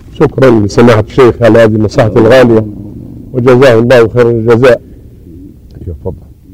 شكرا لسماحة الشيخ على هذه النصيحة الغالية وجزاه الله خير الجزاء. تفضل.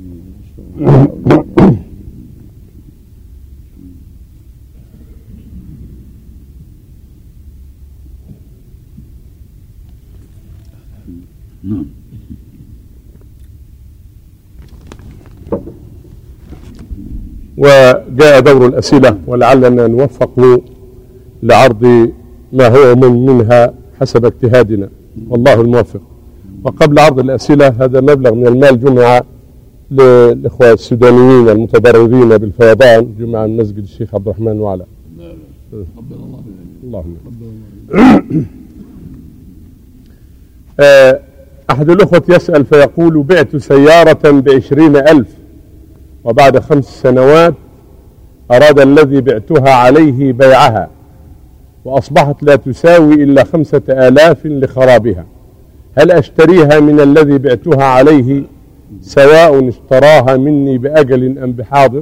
وجاء دور الأسئلة ولعلنا نوفق لعرض ما هو منها حسب اجتهادنا والله الموفق. وقبل عرض الأسئلة، هذا مبلغ من المال جمع للإخوة السودانيين المتضررين بالفيضان، جمع من مسجد الشيخ عبد الرحمن وعلى. اللهم أحد الأخوة يسأل فيقول: بعت سيارة ب20,000 وبعد 5 سنوات أراد الذي بعتها عليه بيعها وأصبحت لا تساوي إلا 5,000 لخرابها، هل أشتريها من الذي بعتها عليه سواء اشتراها مني بأجل أم بحاضر؟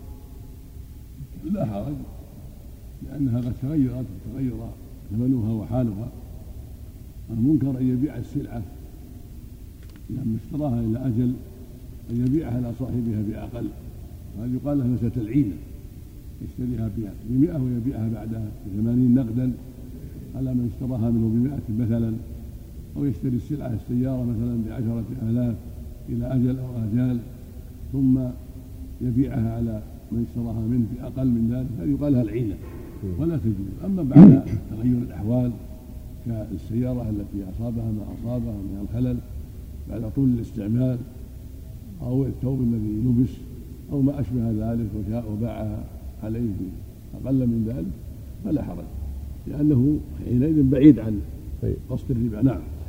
لا حرج، لأنها قد تغير ثمنها وحالها. المنكر أن يبيع السلعة لما اشتراها إلى أجل أن يبيعها إلى صاحبها بأقل، هذا يقال له مسألة العينة، يشتريها ب100 ويبيعها بعدها ب80 نقدا على من اشتراها منه ب100 مثلا، أو يشتري السيارة مثلا ب10,000 إلى أجل أو آجال ثم يبيعها على من اشتراها منه بأقل من ذلك، هذا يقال لها العينة ولا تجوز. أما بعد تغير الأحوال كالسيارة التي أصابها ما أصابها من الخلل بعد طول الاستعمال، أو الثوب الذي لبس أو ما أشبه ذلك وباعها عليه أقل من ذلك فلا حرج، لأنه حينئذ بعيد عن قصد الربا. نعم.